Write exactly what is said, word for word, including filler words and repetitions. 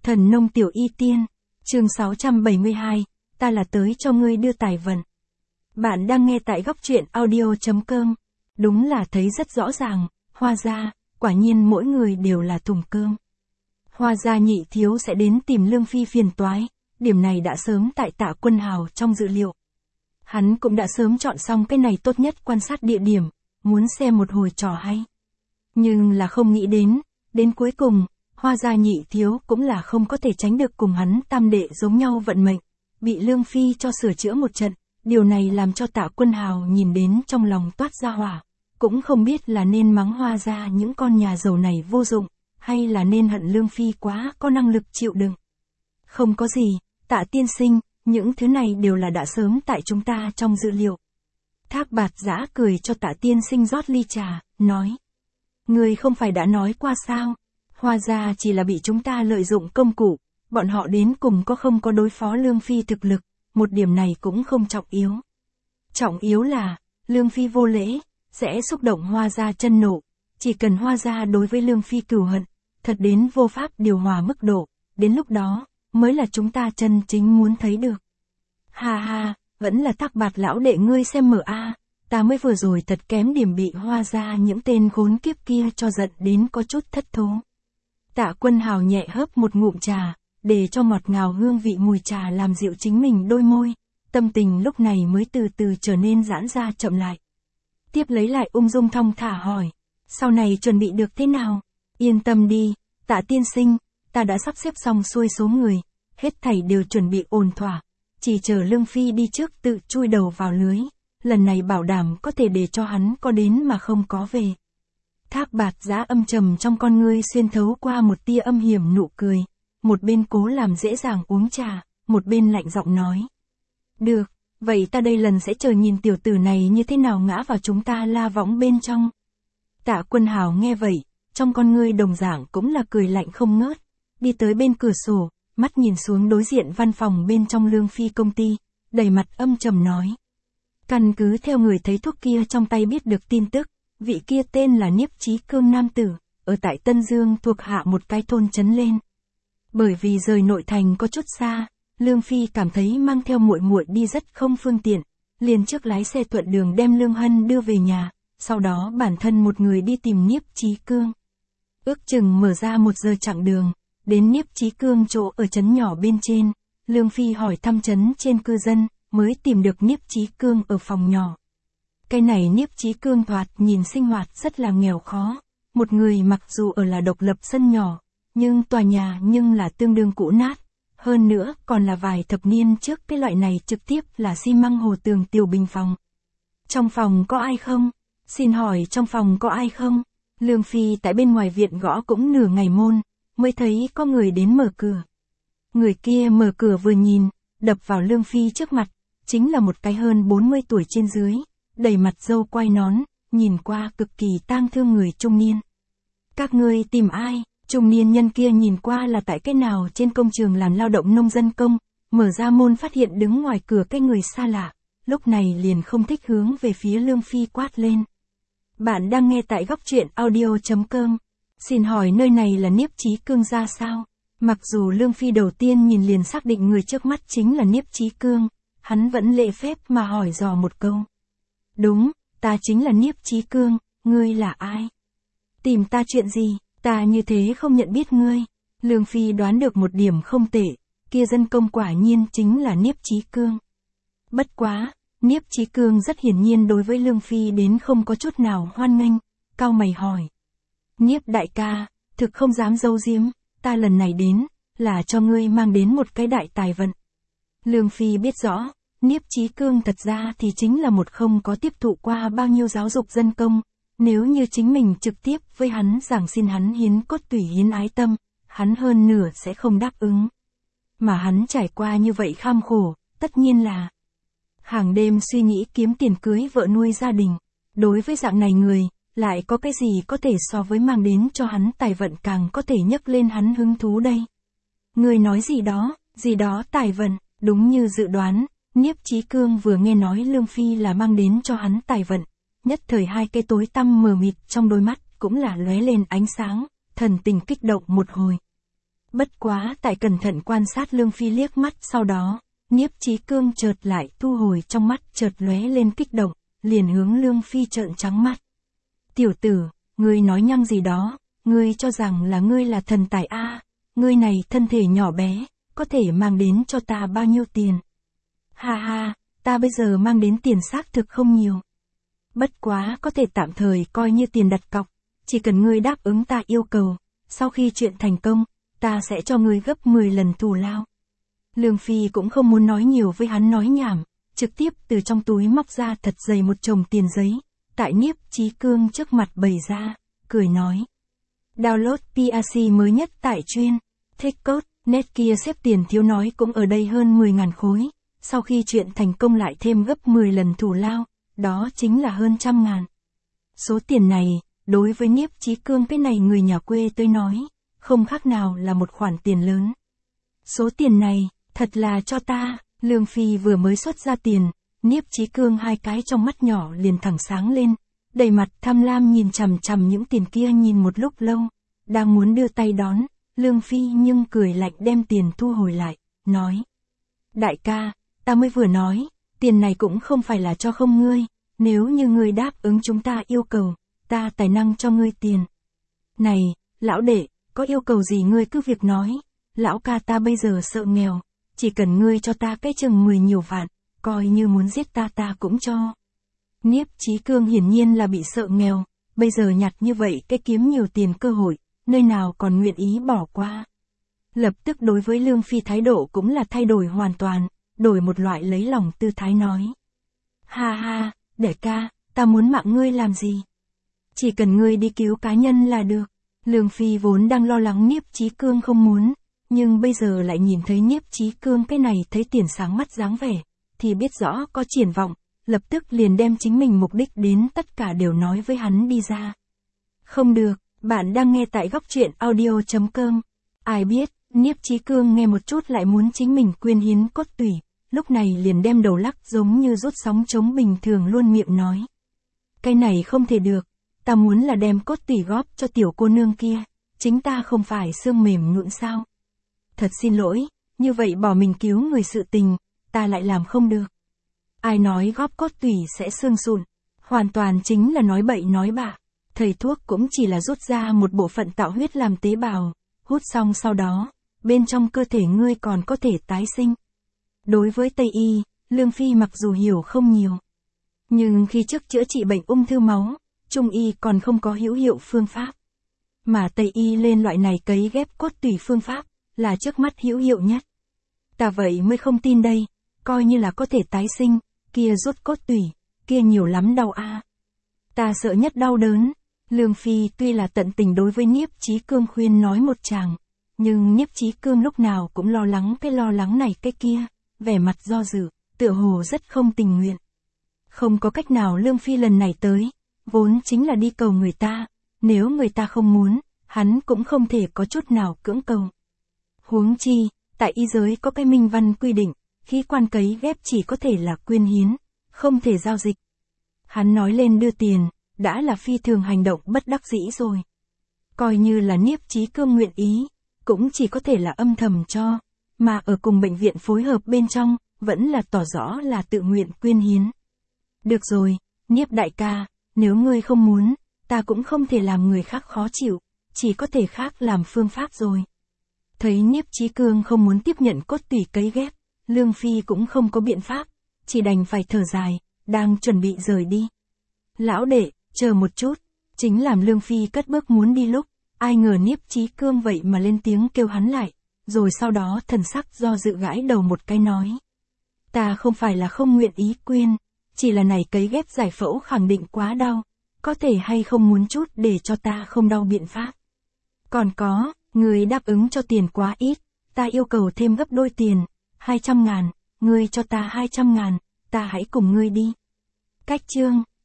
Thần nông tiểu y tiên, chương sáu trăm bảy mươi hai, ta là tới cho ngươi đưa tài vận. Bạn đang nghe tại góc truyện audio.com. Đúng là thấy rất rõ ràng, Hoa gia, quả nhiên mỗi người đều là thùng cơm. Hoa gia nhị thiếu sẽ đến tìm Lương Phi phiền toái, điểm này đã sớm tại Tạ Quân Hào trong dự liệu. Hắn cũng đã sớm chọn xong cái này tốt nhất quan sát địa điểm, muốn xem một hồi trò hay. Nhưng là không nghĩ đến, đến cuối cùng, Hoa gia nhị thiếu cũng là không có thể tránh được cùng hắn tam đệ giống nhau vận mệnh, bị Lương Phi cho sửa chữa một trận, điều này làm cho Tạ Quân Hào nhìn đến trong lòng toát ra hỏa, cũng không biết là nên mắng Hoa gia những con nhà giàu này vô dụng, hay là nên hận Lương Phi quá có năng lực chịu đựng. Không có gì, Tạ tiên sinh, những thứ này đều là đã sớm tại chúng ta trong dự liệu. Thác Bạt Giã cười cho Tạ tiên sinh rót ly trà, nói. Người không phải đã nói qua sao? Hoa gia chỉ là bị chúng ta lợi dụng công cụ, bọn họ đến cùng có không có đối phó Lương Phi thực lực, một điểm này cũng không trọng yếu. Trọng yếu là, Lương Phi vô lễ, sẽ xúc động Hoa gia chân nộ, chỉ cần Hoa gia đối với Lương Phi cừu hận, thật đến vô pháp điều hòa mức độ, đến lúc đó, mới là chúng ta chân chính muốn thấy được. Ha ha, vẫn là Thác Bạt lão đệ ngươi xem mở a, ta mới vừa rồi thật kém điểm bị Hoa gia những tên khốn kiếp kia cho giận đến có chút thất thố. Tạ Quân Hào nhẹ hớp một ngụm trà, để cho ngọt ngào hương vị mùi trà làm dịu chính mình đôi môi, tâm tình lúc này mới từ từ trở nên giãn ra chậm lại. Tiếp lấy lại ung dung thong thả hỏi, sau này chuẩn bị được thế nào? Yên tâm đi, Tạ tiên sinh, ta đã sắp xếp xong xuôi số người, hết thảy đều chuẩn bị ổn thỏa, chỉ chờ Lương Phi đi trước tự chui đầu vào lưới, lần này bảo đảm có thể để cho hắn có đến mà không có về. Thác Bạt Giã âm trầm trong con ngươi xuyên thấu qua một tia âm hiểm nụ cười, một bên cố làm dễ dàng uống trà, một bên lạnh giọng nói. Được, vậy ta đây lần sẽ chờ nhìn tiểu tử này như thế nào ngã vào chúng ta la võng bên trong. Tạ Quân Hào nghe vậy, trong con ngươi đồng dạng cũng là cười lạnh không ngớt, đi tới bên cửa sổ, mắt nhìn xuống đối diện văn phòng bên trong Lương Phi công ty, đầy mặt âm trầm nói. Căn cứ theo người thấy thuốc kia trong tay biết được tin tức, vị kia tên là Niếp Chí Cương nam tử, ở tại Tân Dương thuộc hạ một cái thôn trấn lên. Bởi vì rời nội thành có chút xa, Lương Phi cảm thấy mang theo muội muội đi rất không phương tiện, liền trước lái xe thuận đường đem Lương Hân đưa về nhà, sau đó bản thân một người đi tìm Niếp Chí Cương. Ước chừng mở ra một giờ chặng đường, đến Niếp Chí Cương chỗ ở trấn nhỏ bên trên, Lương Phi hỏi thăm trấn trên cư dân, mới tìm được Niếp Chí Cương ở phòng nhỏ. Cái này Niếp Chí Cương thoạt nhìn sinh hoạt rất là nghèo khó, một người mặc dù ở là độc lập sân nhỏ, nhưng tòa nhà nhưng là tương đương cũ nát, hơn nữa còn là vài thập niên trước cái loại này trực tiếp là xi măng hồ tường tiểu bình phòng. Trong phòng có ai không? Xin hỏi trong phòng có ai không? Lương Phi tại bên ngoài viện gõ cũng nửa ngày môn, mới thấy có người đến mở cửa. Người kia mở cửa vừa nhìn, đập vào Lương Phi trước mặt, chính là một cái hơn bốn mươi tuổi trên dưới, đầy mặt râu quai nón, nhìn qua cực kỳ tang thương người trung niên. Các ngươi tìm ai? Trung niên nhân kia nhìn qua là tại cái nào trên công trường làm lao động nông dân công, mở ra môn phát hiện đứng ngoài cửa cái người xa lạ, lúc này liền không thích hướng về phía Lương Phi quát lên. Bạn đang nghe tại góc truyện audio.com. Xin hỏi nơi này là Niếp Chí Cương gia sao? Mặc dù Lương Phi đầu tiên nhìn liền xác định người trước mắt chính là Niếp Chí Cương, hắn vẫn lễ phép mà hỏi dò một câu. Đúng, ta chính là Niếp Chí Cương, ngươi là ai? Tìm ta chuyện gì, ta như thế không nhận biết ngươi. Lương Phi đoán được một điểm không tệ, kia dân công quả nhiên chính là Niếp Chí Cương. Bất quá, Niếp Chí Cương rất hiển nhiên đối với Lương Phi đến không có chút nào hoan nghênh, cau mày hỏi. Niếp đại ca, thực không dám giấu giếm, ta lần này đến, là cho ngươi mang đến một cái đại tài vận. Lương Phi biết rõ, Niếp Chí Cương thật ra thì chính là một không có tiếp thụ qua bao nhiêu giáo dục dân công, nếu như chính mình trực tiếp với hắn giảng xin hắn hiến cốt tủy hiến ái tâm, hắn hơn nửa sẽ không đáp ứng. Mà hắn trải qua như vậy kham khổ, tất nhiên là hàng đêm suy nghĩ kiếm tiền cưới vợ nuôi gia đình, đối với dạng này người, lại có cái gì có thể so với mang đến cho hắn tài vận càng có thể nhấc lên hắn hứng thú đây. Người nói gì đó, gì đó tài vận, đúng như dự đoán, Niếp Chí Cương vừa nghe nói Lương Phi là mang đến cho hắn tài vận, nhất thời hai cây tối tăm mờ mịt trong đôi mắt cũng là lóe lên ánh sáng, thần tình kích động một hồi. Bất quá tại cẩn thận quan sát Lương Phi liếc mắt sau đó, Nhiếp Chí Cương chợt lại thu hồi trong mắt chợt lóe lên kích động, liền hướng Lương Phi trợn trắng mắt. Tiểu tử, ngươi nói nhăng gì đó, ngươi cho rằng là ngươi là thần tài a, ngươi này thân thể nhỏ bé, có thể mang đến cho ta bao nhiêu tiền? Ha ha, ta bây giờ mang đến tiền xác thực không nhiều. Bất quá có thể tạm thời coi như tiền đặt cọc, chỉ cần ngươi đáp ứng ta yêu cầu, sau khi chuyện thành công, ta sẽ cho ngươi gấp mười lần thù lao. Lương Phi cũng không muốn nói nhiều với hắn nói nhảm, trực tiếp từ trong túi móc ra thật dày một chồng tiền giấy, tại Nhiếp Chí Cương trước mặt bày ra, cười nói. Download pê a xê mới nhất tại chuyên, thích code, net kia xếp tiền thiếu nói cũng ở đây hơn mười ngàn khối, sau khi chuyện thành công lại thêm gấp mười lần thù lao, đó chính là hơn trăm ngàn. Số tiền này, đối với Nhiếp Chí Cương cái này người nhà quê tới nói, không khác nào là một khoản tiền lớn. Số tiền này, thật là cho ta, Lương Phi vừa mới xuất ra tiền, Nhiếp Chí Cương hai cái trong mắt nhỏ liền thẳng sáng lên, đầy mặt tham lam nhìn chằm chằm những tiền kia nhìn một lúc lâu, đang muốn đưa tay đón, Lương Phi nhưng cười lạnh đem tiền thu hồi lại, nói. Đại ca, ta mới vừa nói, tiền này cũng không phải là cho không ngươi, nếu như ngươi đáp ứng chúng ta yêu cầu, ta tài năng cho ngươi tiền. Này, lão đệ, có yêu cầu gì ngươi cứ việc nói, lão ca ta bây giờ sợ nghèo, chỉ cần ngươi cho ta cái chừng mười nhiều vạn, coi như muốn giết ta ta cũng cho. Nhiếp Chí Cương hiển nhiên là bị sợ nghèo, bây giờ nhặt như vậy cái kiếm nhiều tiền cơ hội, nơi nào còn nguyện ý bỏ qua. Lập tức đối với Lương Phi thái độ cũng là thay đổi hoàn toàn, đổi một loại lấy lòng tư thái nói. Ha ha, đệ ca, ta muốn mạng ngươi làm gì? Chỉ cần ngươi đi cứu cá nhân là được. Lương Phi vốn đang lo lắng Nhiếp Chí Cương không muốn, nhưng bây giờ lại nhìn thấy Nhiếp Chí Cương cái này thấy tiền sáng mắt dáng vẻ, thì biết rõ có triển vọng, lập tức liền đem chính mình mục đích đến tất cả đều nói với hắn đi ra. Không được, bạn đang nghe tại góc truyện audio chấm com. Ai biết, Nhiếp Chí Cương nghe một chút lại muốn chính mình quyên hiến cốt tủy, lúc này liền đem đầu lắc giống như rút sóng trống bình thường luôn miệng nói. Cái này không thể được, ta muốn là đem cốt tủy góp cho tiểu cô nương kia, chính ta không phải xương mềm nhũn sao. Thật xin lỗi, như vậy bỏ mình cứu người sự tình, ta lại làm không được. Ai nói góp cốt tủy sẽ xương sụn, hoàn toàn chính là nói bậy nói bạ. Thầy thuốc cũng chỉ là rút ra một bộ phận tạo huyết làm tế bào, hút xong sau đó, bên trong cơ thể ngươi còn có thể tái sinh. Đối với Tây Y, Lương Phi mặc dù hiểu không nhiều, nhưng khi trước chữa trị bệnh ung thư máu, Trung Y còn không có hữu hiệu phương pháp. Mà Tây Y lên loại này cấy ghép cốt tủy phương pháp, là trước mắt hữu hiệu nhất. Ta vậy mới không tin đây, coi như là có thể tái sinh, kia rút cốt tủy, kia nhiều lắm đau a. Ta sợ nhất đau đớn. Lương Phi tuy là tận tình đối với Nhiếp Chí Cương khuyên nói một tràng, nhưng Nhiếp Chí Cương lúc nào cũng lo lắng cái lo lắng này cái kia, vẻ mặt do dự, tựa hồ rất không tình nguyện. Không có cách nào Lương Phi lần này tới, vốn chính là đi cầu người ta, nếu người ta không muốn, hắn cũng không thể có chút nào cưỡng cầu. Huống chi, tại y giới có cái minh văn quy định, khí quan cấy ghép chỉ có thể là quyên hiến, không thể giao dịch. Hắn nói lên đưa tiền, đã là phi thường hành động bất đắc dĩ rồi. Coi như là Nhiếp Chí Cương nguyện ý, cũng chỉ có thể là âm thầm cho, mà ở cùng bệnh viện phối hợp bên trong, vẫn là tỏ rõ là tự nguyện quyên hiến. Được rồi, Nhiếp đại ca, nếu ngươi không muốn, ta cũng không thể làm người khác khó chịu, chỉ có thể khác làm phương pháp rồi. Thấy Nhiếp Chí Cương không muốn tiếp nhận cốt tủy cấy ghép, Lương Phi cũng không có biện pháp, chỉ đành phải thở dài, đang chuẩn bị rời đi. Lão đệ, chờ một chút, chính làm Lương Phi cất bước muốn đi lúc, ai ngờ Nhiếp Chí Cương vậy mà lên tiếng kêu hắn lại, rồi sau đó thần sắc do dự gãi đầu một cái nói. Ta không phải là không nguyện ý quyên, chỉ là này cấy ghép giải phẫu khẳng định quá đau, có thể hay không muốn chút để cho ta không đau biện pháp. Còn có, người đáp ứng cho tiền quá ít, ta yêu cầu thêm gấp đôi tiền, hai trăm ngàn, ngươi cho ta hai trăm ngàn, ta hãy cùng ngươi đi. Cách chương